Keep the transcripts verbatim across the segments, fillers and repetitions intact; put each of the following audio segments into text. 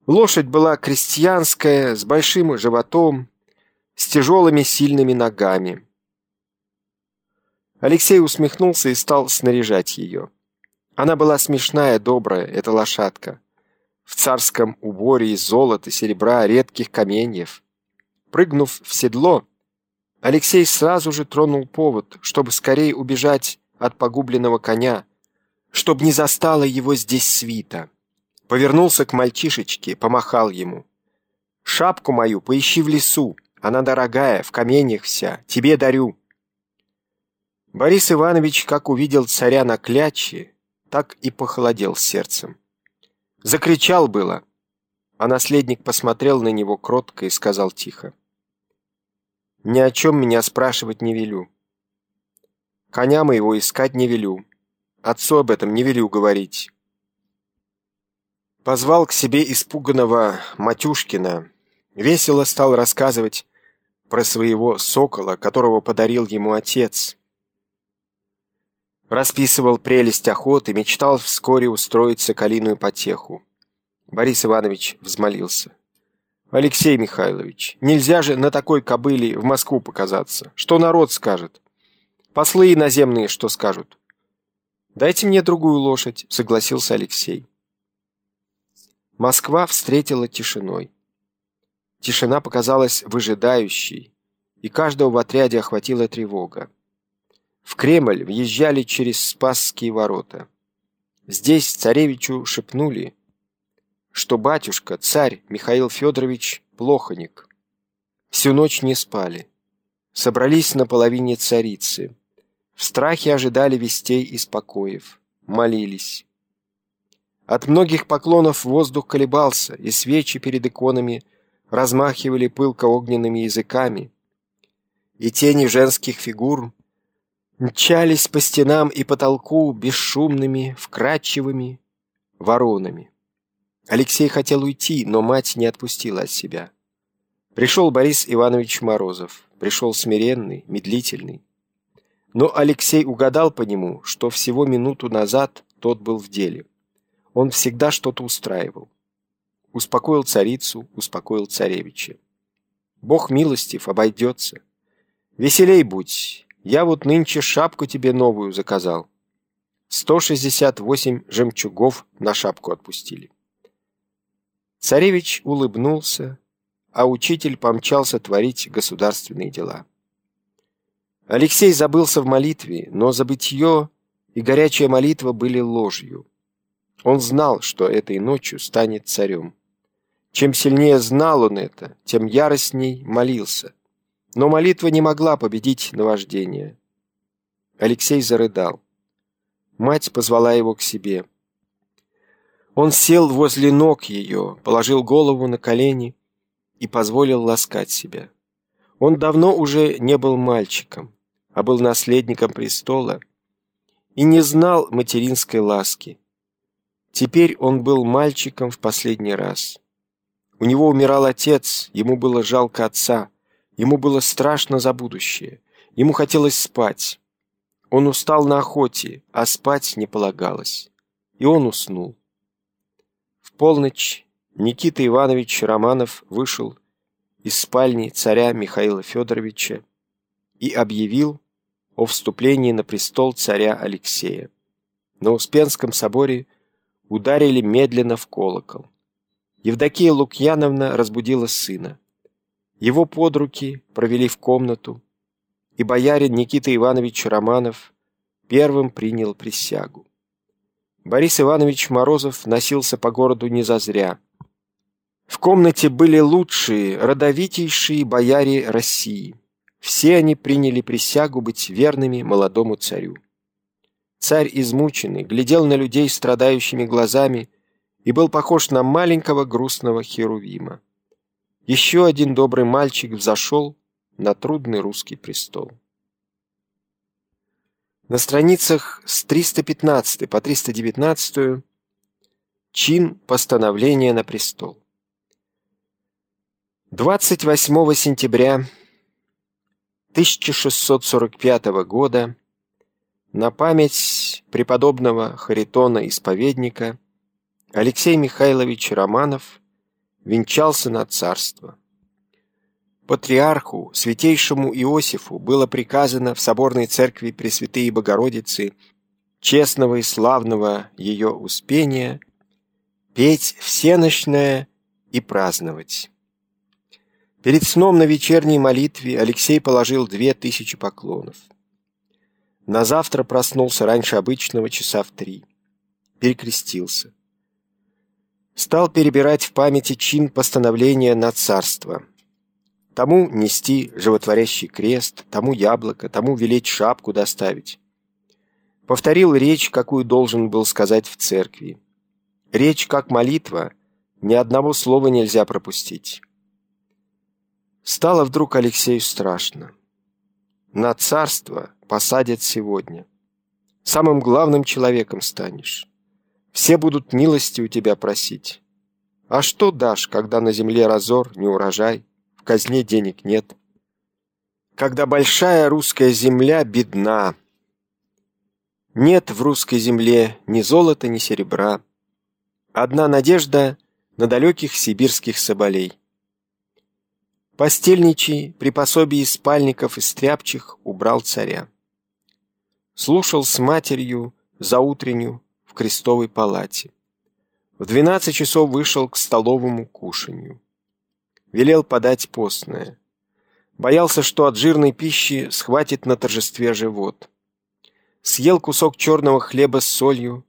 Лошадь была крестьянская, с большим животом, с тяжелыми сильными ногами. Алексей усмехнулся и стал снаряжать ее. Она была смешная, добрая, эта лошадка, в царском уборе из золота, серебра, редких каменьев. Прыгнув в седло, Алексей сразу же тронул повод, чтобы скорее убежать от погубленного коня, чтобы не застала его здесь свита. Повернулся к мальчишечке, помахал ему. «Шапку мою поищи в лесу, она дорогая, в каменьях вся, тебе дарю». Борис Иванович, как увидел царя на кляче, так и похолодел сердцем. Закричал было, а наследник посмотрел на него кротко и сказал тихо: «Ни о чем меня спрашивать не велю. Коня моего искать не велю. Отцу об этом не велю говорить». Позвал к себе испуганного Матюшкина, весело стал рассказывать про своего сокола, которого подарил ему отец. Расписывал прелесть охоты, мечтал вскоре устроить соколиную потеху. Борис Иванович взмолился: «Алексей Михайлович, нельзя же на такой кобыле в Москву показаться. Что народ скажет? Послы иноземные что скажут?» «Дайте мне другую лошадь», — согласился Алексей. Москва встретила тишиной. Тишина показалась выжидающей, и каждого в отряде охватила тревога. В Кремль въезжали через Спасские ворота. Здесь царевичу шепнули, что батюшка, царь Михаил Федорович, плохоник. Всю ночь не спали. Собрались на половине царицы. В страхе ожидали вестей из покоев. Молились. От многих поклонов воздух колебался, и свечи перед иконами размахивали пылко огненными языками, и тени женских фигур мчались по стенам и потолку бесшумными, вкрадчивыми воронами. Алексей хотел уйти, но мать не отпустила от себя. Пришел Борис Иванович Морозов, пришел смиренный, медлительный. Но Алексей угадал по нему, что всего минуту назад тот был в деле. Он всегда что-то устраивал. Успокоил царицу, успокоил царевича. «Бог милостив, обойдется. Веселей будь, я вот нынче шапку тебе новую заказал». Сто шестьдесят восемь жемчугов на шапку отпустили. Царевич улыбнулся, а учитель помчался творить государственные дела. Алексей забылся в молитве, но забытье и горячая молитва были ложью. Он знал, что этой ночью станет царем. Чем сильнее знал он это, тем яростней молился. Но молитва не могла победить наваждение. Алексей зарыдал. Мать позвала его к себе. Он сел возле ног ее, положил голову на колени и позволил ласкать себя. Он давно уже не был мальчиком, а был наследником престола и не знал материнской ласки. Теперь он был мальчиком в последний раз. У него умирал отец, ему было жалко отца, ему было страшно за будущее, ему хотелось спать. Он устал на охоте, а спать не полагалось. И он уснул. В полночь Никита Иванович Романов вышел из спальни царя Михаила Федоровича и объявил о вступлении на престол царя Алексея. На Успенском соборе ударили медленно в колокол. Евдокия Лукьяновна разбудила сына. Его под руки провели в комнату, и боярин Никита Иванович Романов первым принял присягу. Борис Иванович Морозов носился по городу не зазря. В комнате были лучшие, родовитейшие бояре России. Все они приняли присягу быть верными молодому царю. Царь, измученный, глядел на людей страдающими глазами и был похож на маленького грустного херувима. Еще один добрый мальчик взошел на трудный русский престол. На страницах с триста пятнадцатой по триста девятнадцатую чин постановления на престол. двадцать восьмого сентября тысяча шестьсот сорок пятого года на память преподобного Харитона Исповедника Алексей Михайлович Романов венчался на царство. Патриарху, святейшему Иосифу, было приказано в соборной церкви Пресвятые Богородицы, честного и славного ее успения, петь всенощное и праздновать. Перед сном на вечерней молитве Алексей положил две тысячи поклонов. На завтра проснулся раньше обычного, часа в три. Перекрестился. Стал перебирать в памяти чин постановления на царство. Тому нести животворящий крест, тому яблоко, тому велеть шапку доставить. Повторил речь, какую должен был сказать в церкви. Речь как молитва, ни одного слова нельзя пропустить. Стало вдруг Алексею страшно. На царство посадят сегодня. Самым главным человеком станешь. Все будут милости у тебя просить. А что дашь, когда на земле разор, не урожай, в казне денег нет? Когда большая русская земля бедна. Нет в русской земле ни золота, ни серебра. Одна надежда на далеких сибирских соболей. Постельничий при пособии спальников и стряпчих убрал царя. Слушал с матерью заутренню в крестовой палате. В двенадцать часов вышел к столовому кушанью. Велел подать постное. Боялся, что от жирной пищи схватит на торжестве живот. Съел кусок черного хлеба с солью.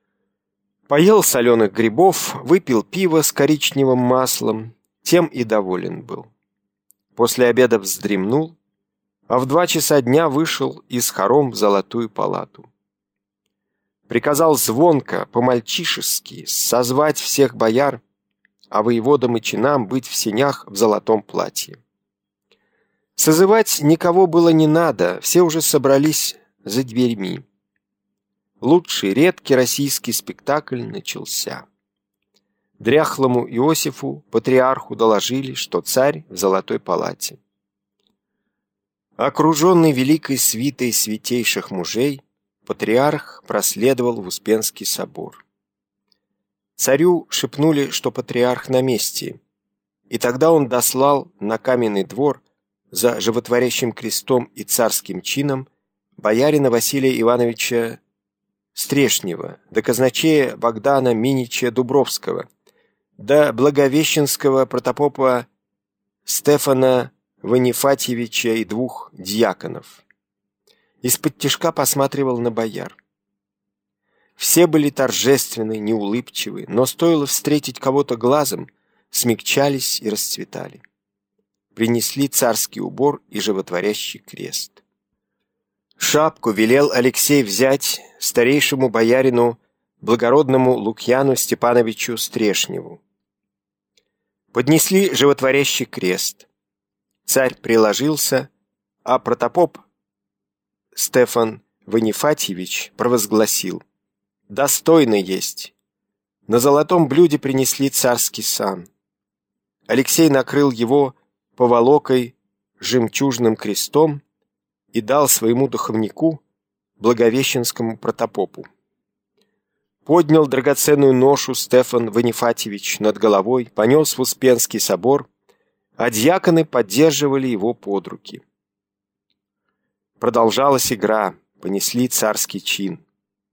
Поел соленых грибов, выпил пиво с коричневым маслом. Тем и доволен был. После обеда вздремнул, а в два часа дня вышел из хором в золотую палату. Приказал звонко, по-мальчишески, созвать всех бояр, а воеводам и чинам быть в сенях в золотом платье. Созывать никого было не надо, все уже собрались за дверьми. Лучший, редкий российский спектакль начался. Дряхлому Иосифу, патриарху, доложили, что царь в золотой палате. Окруженный великой свитой святейших мужей, патриарх проследовал в Успенский собор. Царю шепнули, что патриарх на месте, и тогда он дослал на каменный двор за животворящим крестом и царским чином боярина Василия Ивановича Стрешнева, да казначея Богдана Минича Дубровского, да благовещенского протопопа Стефана Ванифатьевича и двух дьяконов. Из-под тишка посматривал на бояр. Все были торжественны, неулыбчивы, но стоило встретить кого-то глазом, смягчались и расцветали. Принесли царский убор и животворящий крест. Шапку велел Алексей взять старейшему боярину, благородному Лукьяну Степановичу Стрешневу. Поднесли животворящий крест. Царь приложился, а протопоп Стефан Ванифатьевич провозгласил: «Достойно есть». На золотом блюде принесли царский сан. Алексей накрыл его поволокой жемчужным крестом и дал своему духовнику, благовещенскому протопопу. Поднял драгоценную ношу Стефан Ванифатьевич над головой, понес в Успенский собор, а дьяконы поддерживали его под руки. Продолжалась игра, понесли царский чин.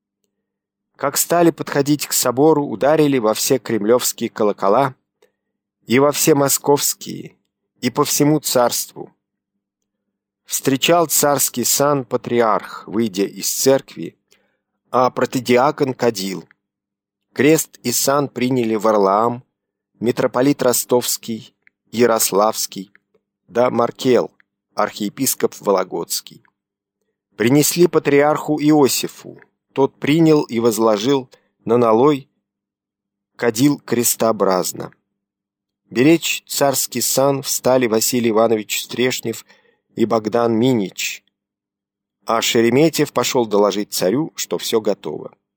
Как стали подходить к собору, ударили во все кремлевские колокола и во все московские, и по всему царству. Встречал царский сан патриарх, выйдя из церкви, а протодиакон кадил. Крест и сан приняли Варлаам, митрополит Ростовский, Ярославский, да Маркел, архиепископ Вологодский. Принесли патриарху Иосифу, тот принял и возложил на налой кадил крестообразно. Беречь царский сан встали Василий Иванович Стрешнев и Богдан Минич, а Шереметьев пошел доложить царю, что все готово.